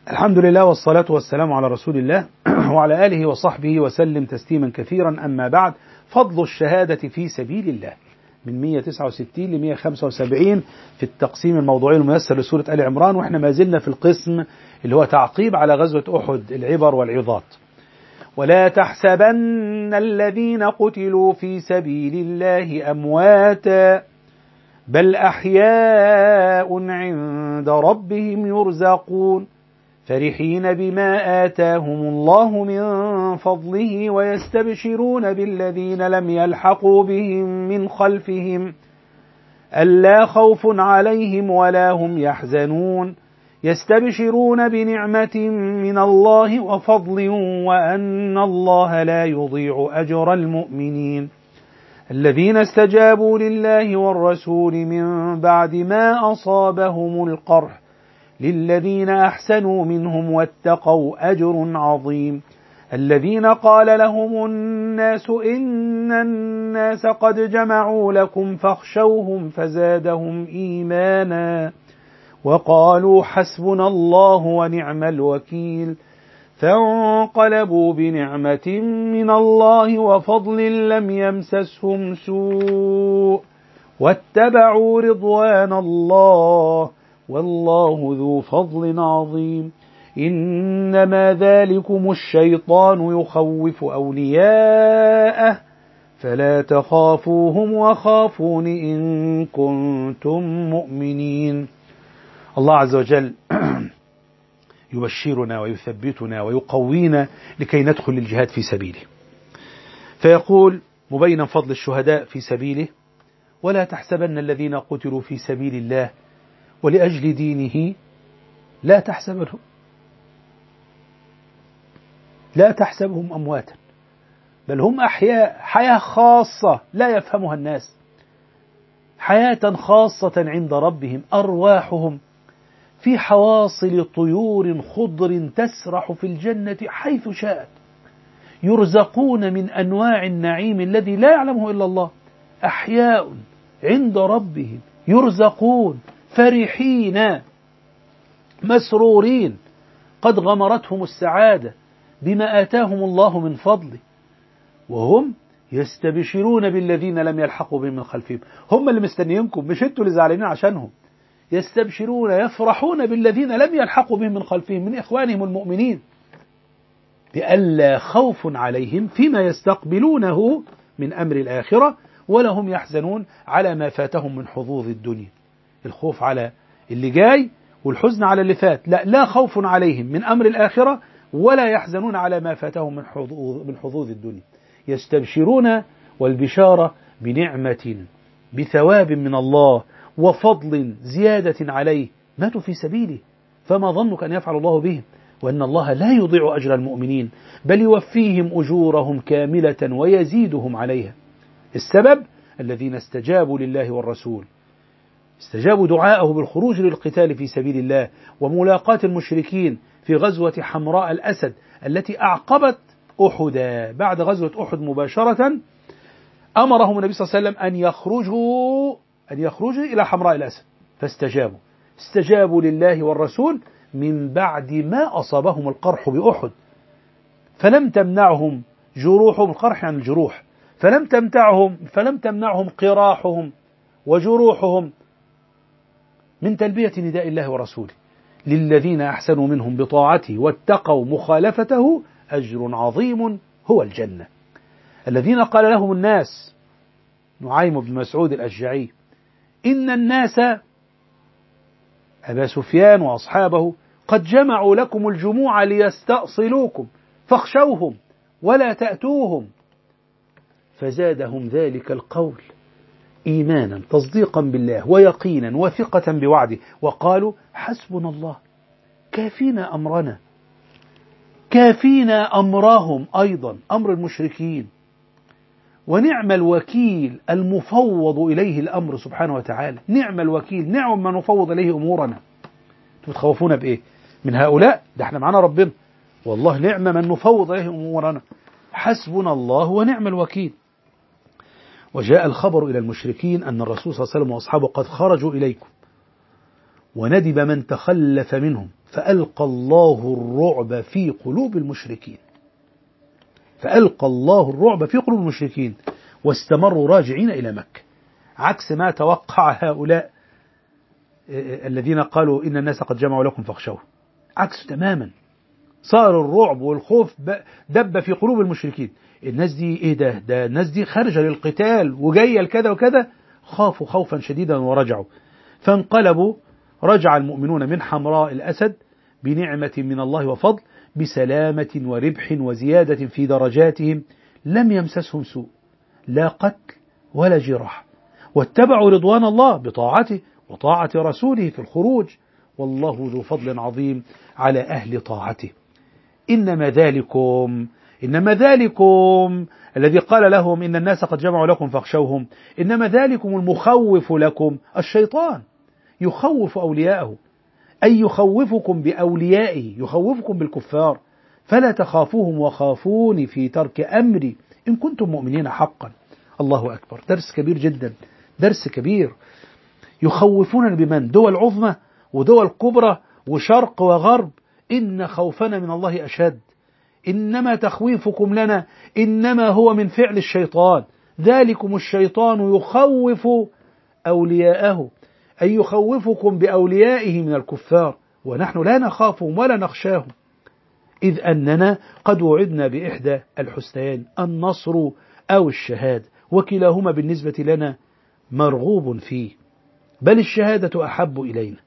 الحمد لله والصلاة والسلام على رسول الله وعلى آله وصحبه وسلم تسليما كثيرا. أما بعد، فضل الشهادة في سبيل الله من 169 ل 175 في التقسيم الموضوعي الميسر لسورة آل عمران، وإحنا ما زلنا في القسم اللي هو تعقيب على غزوة أحد، العبر والعظات. ولا تحسبن الذين قتلوا في سبيل الله أمواتا بل أحياء عند ربهم يرزقون فرحين بما آتاهم الله من فضله ويستبشرون بالذين لم يلحقوا بهم من خلفهم ألا خوف عليهم ولا هم يحزنون يستبشرون بنعمة من الله وفضل وأن الله لا يضيع أجر المؤمنين الذين استجابوا لله والرسول من بعد ما أصابهم القرح للذين أحسنوا منهم واتقوا أجر عظيم الذين قال لهم الناس إن الناس قد جمعوا لكم فاخشوهم فزادهم إيمانا وقالوا حسبنا الله ونعم الوكيل فانقلبوا بنعمة من الله وفضل لم يمسسهم سوء واتبعوا رضوان الله والله ذو فضل عظيم إنما ذلكم الشيطان يخوف أولياءه فلا تخافوهم وخافون إن كنتم مؤمنين. الله عز وجل يبشرنا ويثبتنا ويقوينا لكي ندخل الجهاد في سبيله، فيقول مبينا فضل الشهداء في سبيله: ولا تحسبن الذين قتلوا في سبيل الله ولأجل دينه لا تحسبهم أمواتا بل هم أحياء، حياة خاصة لا يفهمها الناس، حياة خاصة عند ربهم، أرواحهم في حواصل طيور خضر تسرح في الجنة حيث شاءت، يرزقون من أنواع النعيم الذي لا يعلمه إلا الله، أحياء عند ربهم يرزقون فرحين مسرورين قد غمرتهم السعادة بما آتاهم الله من فضله وهم يستبشرون بالذين لم يلحقوا بهم من خلفهم. هم اللي مستنيينكم، مش انتوا اللي زعلانين عشانهم. يستبشرون يفرحون بالذين لم يلحقوا بهم من خلفهم من إخوانهم المؤمنين بألا خوف عليهم فيما يستقبلونه من أمر الآخرة ولا هم يحزنون على ما فاتهم من حظوظ الدنيا. الخوف على اللي جاي والحزن على اللي فات، لا خوف عليهم من أمر الآخرة ولا يحزنون على ما فاتهم من حظوظ الدنيا. يستبشرون، والبشارة بنعمة بثواب من الله وفضل زيادة عليه، ماتوا في سبيله، فما ظنك أن يفعل الله بهم؟ وأن الله لا يضيع أجر المؤمنين بل يوفيهم أجورهم كاملة ويزيدهم عليها. السبب الذين استجابوا لله والرسول، استجابوا دعاءه بالخروج للقتال في سبيل الله وملاقاة المشركين في غزوة حمراء الأسد التي أعقبت أحد. بعد غزوة أحد مباشرة أمرهم النبي صلى الله عليه وسلم أن يخرجوا إلى حمراء الأسد، فاستجابوا، استجابوا لله والرسول من بعد ما أصابهم القرح بأحد، فلم تمنعهم جروحهم، القرح عن الجروح، فلم تمنعهم قراحهم وجروحهم من تلبية نداء الله ورسوله. للذين أحسنوا منهم بطاعته واتقوا مخالفته أجر عظيم هو الجنة. الذين قال لهم الناس، نعيم بن مسعود الأشجعي: إن الناس، أبا سفيان وأصحابه، قد جمعوا لكم الجموع ليستأصلوكم فاخشوهم ولا تأتوهم، فزادهم ذلك القول إيمانا تصديقا بالله ويقينا وثقة بوعده، وقالوا حسبنا الله كافينا أمرنا، كافينا أمرهم أيضا، أمر المشركين، ونعم الوكيل المفوض إليه الأمر سبحانه وتعالى. نعم الوكيل، نعم ما نفوض إليه أمورنا. تخوفون بإيه من هؤلاء؟ ده احنا معنا ربنا، والله نعم من نفوض إليه أمورنا، حسبنا الله ونعم الوكيل. وجاء الخبر إلى المشركين أن الرسول صلى الله عليه وسلم وأصحابه قد خرجوا إليكم، وندب من تخلف منهم فألقى الله الرعب في قلوب المشركين. فألقى الله الرعب في قلوب المشركين واستمروا راجعين إلى مكة، عكس ما توقع هؤلاء الذين قالوا إن الناس قد جمعوا لكم فاخشوه. عكس تماما، صار الرعب والخوف دب في قلوب المشركين. الناس دي إيه ده الناس دي خارجة للقتال وجاية لكذا وكذا، خافوا خوفا شديدا ورجعوا. فانقلبوا، رجع المؤمنون من حمراء الأسد بنعمة من الله وفضل، بسلامة وربح وزيادة في درجاتهم، لم يمسسهم سوء، لا قتل ولا جراح، واتبعوا رضوان الله بطاعته وطاعة رسوله في الخروج، والله ذو فضل عظيم على أهل طاعته. إنما ذلكم الذي قال لهم إن الناس قد جمعوا لكم فاخشوهم، إنما ذلكم المخوف لكم الشيطان، يخوف أولياءه، أي يخوفكم بأوليائه، يخوفكم بالكفار، فلا تخافوهم وخافوني في ترك أمري إن كنتم مؤمنين حقا. الله أكبر، درس كبير جدا، درس كبير. يخوفون بمن؟ دول عظمى ودول كبرى وشرق وغرب. إن خوفنا من الله أشد، إنما تخويفكم لنا إنما هو من فعل الشيطان. ذلكم الشيطان يخوف أولياءه، أي يخوفكم بأوليائه من الكفار، ونحن لا نخافهم ولا نخشاهم، إذ أننا قد وعدنا بإحدى الحسنيين، النصر أو الشهادة، وكلاهما بالنسبة لنا مرغوب فيه، بل الشهادة أحب إلينا.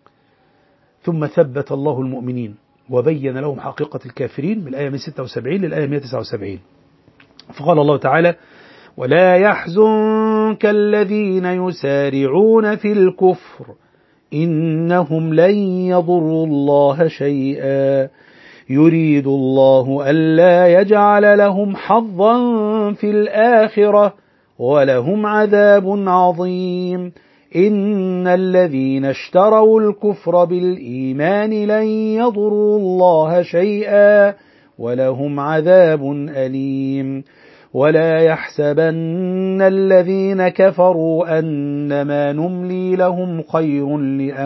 ثم ثبت الله المؤمنين وبين لهم حقيقة الكافرين من الآية 176 للآية 179. فقال الله تعالى: ولا يحزنك الذين يسارعون في الكفر إنهم لن يضروا الله شيئا يريد الله ألا يجعل لهم حظا في الآخرة ولهم عذاب عظيم. إن الذين اشتروا الكفر بالإيمان لن يضروا الله شيئا ولهم عذاب أليم. ولا يحسبن الذين كفروا أنما نملي لهم خير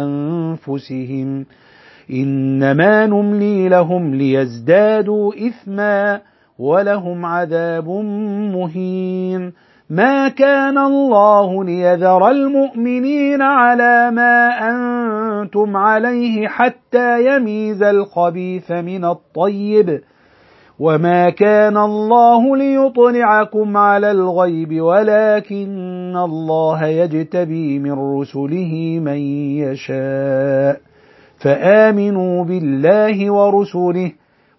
لأنفسهم إنما نملي لهم ليزدادوا إثما ولهم عذاب مهين. ما كان الله ليذر المؤمنين على ما أنتم عليه حتى يميز الخبيث من الطيب وما كان الله ليطلعكم على الغيب ولكن الله يجتبي من رسله من يشاء فآمنوا بالله ورسله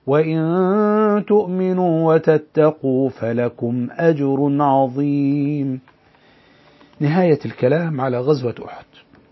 وإن تؤمنوا وتتقوا فلكم أجر عظيم. نهاية الكلام على غزوة أحد.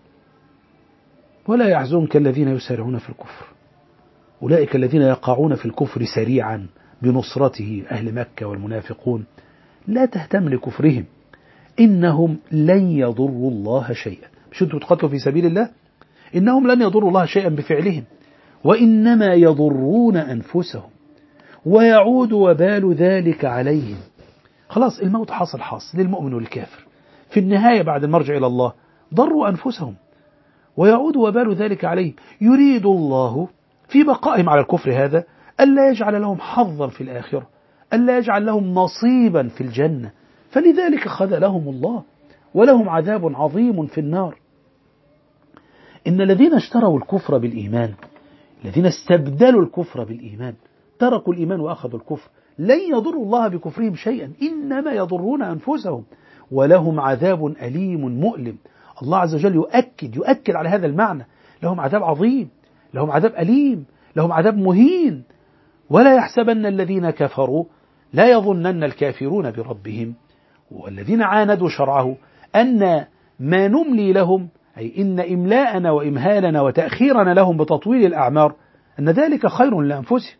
ولا يحزنك الذين يسارعون في الكفر، أولئك الذين يقعون في الكفر سريعا بنصرته أهل مكة والمنافقون، لا تهتم لكفرهم، إنهم لن يضروا الله شيئا. مش أنتم تقتلوا في سبيل الله؟ إنهم لن يضروا الله شيئا بفعلهم، وإنما يضرون أنفسهم ويعود وبال ذلك عليهم. خلاص الموت حاصل للمؤمن والكافر، في النهاية بعد المرجع إلى الله ضروا أنفسهم ويعود وبال ذلك عليهم. يريد الله في بقائهم على الكفر هذا ألا يجعل لهم حظا في الآخرة، ألا يجعل لهم نصيبا في الجنة، فلذلك خذلهم الله ولهم عذاب عظيم في النار. إن الذين اشتروا الكفر بالإيمان، الذين استبدلوا الكفر بالإيمان، تركوا الإيمان وأخذوا الكفر، لن يضروا الله بكفرهم شيئا، إنما يضرون أنفسهم ولهم عذاب أليم مؤلم. الله عز وجل يؤكد على هذا المعنى، لهم عذاب عظيم، لهم عذاب أليم، لهم عذاب مهين. ولا يحسبن الذين كفروا، لا يظنن الكافرون بربهم والذين عاندوا شرعه أن ما نملي لهم، أي إن إملاءنا وإمهالنا وتأخيرنا لهم بتطويل الأعمار أن ذلك خير لأنفسهم.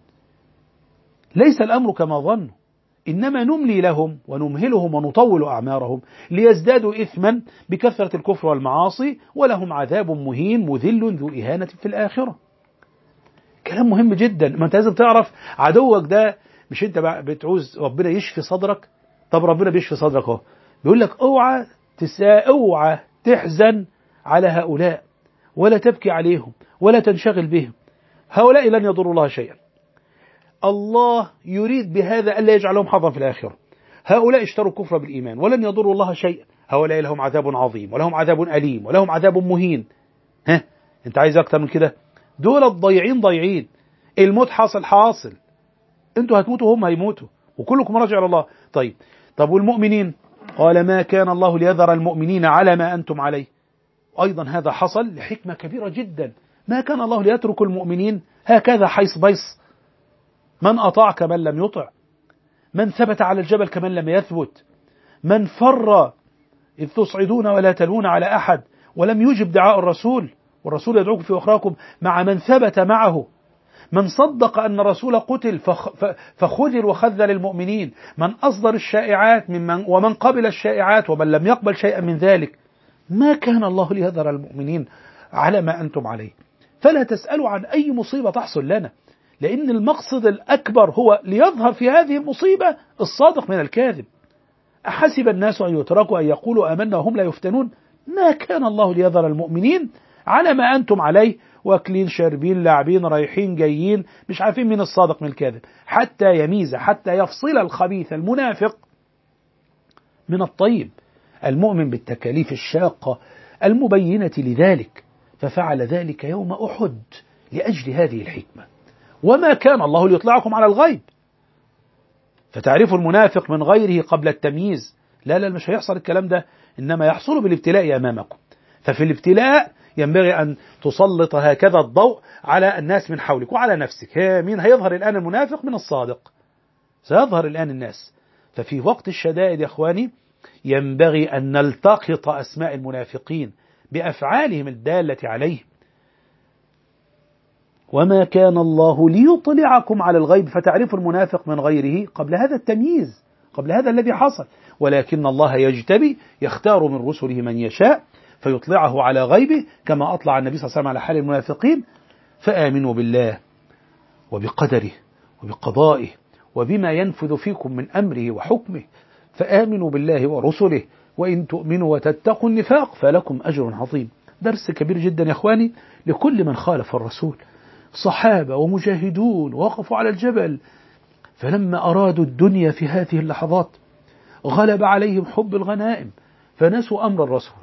ليس الأمر كما ظنوا، إنما نملي لهم ونمهلهم ونطول أعمارهم ليزدادوا إثما بكثرة الكفر والمعاصي ولهم عذاب مهين مذل ذو إهانة في الآخرة. كلام مهم جدا. ما أنت لازم تعرف عدوك ده، مش أنت بتعوز ربنا يشفي صدرك؟ طب ربنا بيشفي صدرك اهو، بيقول لك اوعى تحزن على هؤلاء ولا تبكي عليهم ولا تنشغل بهم. هؤلاء لن يضروا الله شيئا. الله يريد بهذا ألا يجعلهم حظا في الآخرة. هؤلاء اشتروا الكفر بالإيمان ولن يضروا الله شيئا. هؤلاء لهم عذاب عظيم ولهم عذاب أليم ولهم عذاب مهين. انت عايز أكتر من كده؟ دول الضيعين ضيعين. الموت حاصل. انتوا هتموتوا هم هيموتوا وكلكم راجع إلى الله. طب والمؤمنين؟ قال ما كان الله ليذر المؤمنين على ما أنتم عليه. أيضا هذا حصل لحكمة كبيرة جدا. ما كان الله ليترك المؤمنين هكذا حيث بيص، من أطاع كمن لم يطع، من ثبت على الجبل كمن لم يثبت، من فر إذ تصعدون ولا تلون على أحد ولم يجب دعاء الرسول والرسول يدعوكم في أخراكم، مع من ثبت معه، من صدق أن الرسول قتل فخذل وخذل المؤمنين، من أصدر الشائعات ومن قبل الشائعات ومن لم يقبل شيئا من ذلك. ما كان الله ليذر المؤمنين على ما أنتم عليه. فلا تسألوا عن أي مصيبة تحصل لنا، لأن المقصد الأكبر هو ليظهر في هذه المصيبة الصادق من الكاذب. أحسب الناس أن يتركوا أن يقولوا آمنا وهم لا يفتنون. ما كان الله ليذر المؤمنين على ما أنتم عليه، واكلين شاربين لاعبين رايحين جايين مش عارفين من الصادق من الكاذب، حتى يميز، حتى يفصل الخبيث المنافق من الطيب المؤمن بالتكاليف الشاقة المبينة لذلك. ففعل ذلك يوم أحد لأجل هذه الحكمة. وما كان الله ليطلعكم على الغيب فتعرفوا المنافق من غيره قبل التمييز. لا مش هيحصل الكلام ده، إنما يحصل بالابتلاء أمامكم. ففي الابتلاء ينبغي أن تسلط هكذا الضوء على الناس من حولك وعلى نفسك. مين هيظهر الآن المنافق من الصادق؟ سيظهر الآن الناس. ففي وقت الشدائد يا أخواني ينبغي أن نلتقط أسماء المنافقين بأفعالهم الدالة عليه. وما كان الله ليطلعكم على الغيب فتعرفوا المنافق من غيره قبل هذا التمييز، قبل هذا الذي حصل. ولكن الله يجتبي، يختار من رسله من يشاء فيطلعه على غيبه، كما أطلع النبي صلى الله عليه وسلم على حال المنافقين. فآمنوا بالله وبقدره وبقضائه وبما ينفذ فيكم من أمره وحكمه. فآمنوا بالله ورسله وإن تؤمنوا وتتقوا النفاق فلكم أجر عظيم. درس كبير جدا يا أخواني لكل من خالف الرسول. صحابة ومجاهدون وقفوا على الجبل، فلما أرادوا الدنيا في هذه اللحظات غلب عليهم حب الغنائم فنسوا أمر الرسول.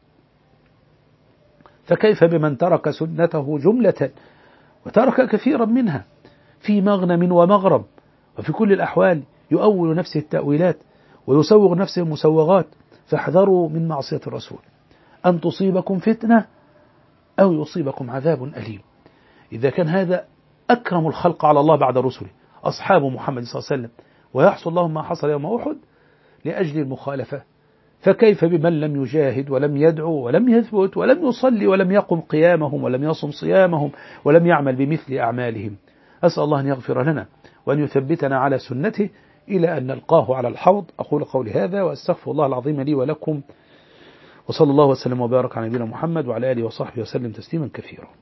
فكيف بمن ترك سنته جملة وترك كثيرا منها في مغنم ومغرب، وفي كل الأحوال يؤول نفسه التأويلات ويسوغ نفسه المسوغات. فاحذروا من معصية الرسول أن تصيبكم فتنة أو يصيبكم عذاب أليم. إذا كان هذا أكرم الخلق على الله بعد رسله أصحاب محمد صلى الله عليه وسلم ويحصل لهم ما حصل يوم أحد لأجل المخالفة، فكيف بمن لم يجاهد ولم يدعو ولم يثبت ولم يصلي ولم يقم قيامهم ولم يصم صيامهم ولم يعمل بمثل أعمالهم. أسأل الله أن يغفر لنا وأن يثبتنا على سنته إلى أن نلقاه على الحوض. أقول قولي هذا وأستغفر الله العظيم لي ولكم، وصلى الله وسلم وبارك على نبينا محمد وعلى آله وصحبه وسلم تسليما كثيرا.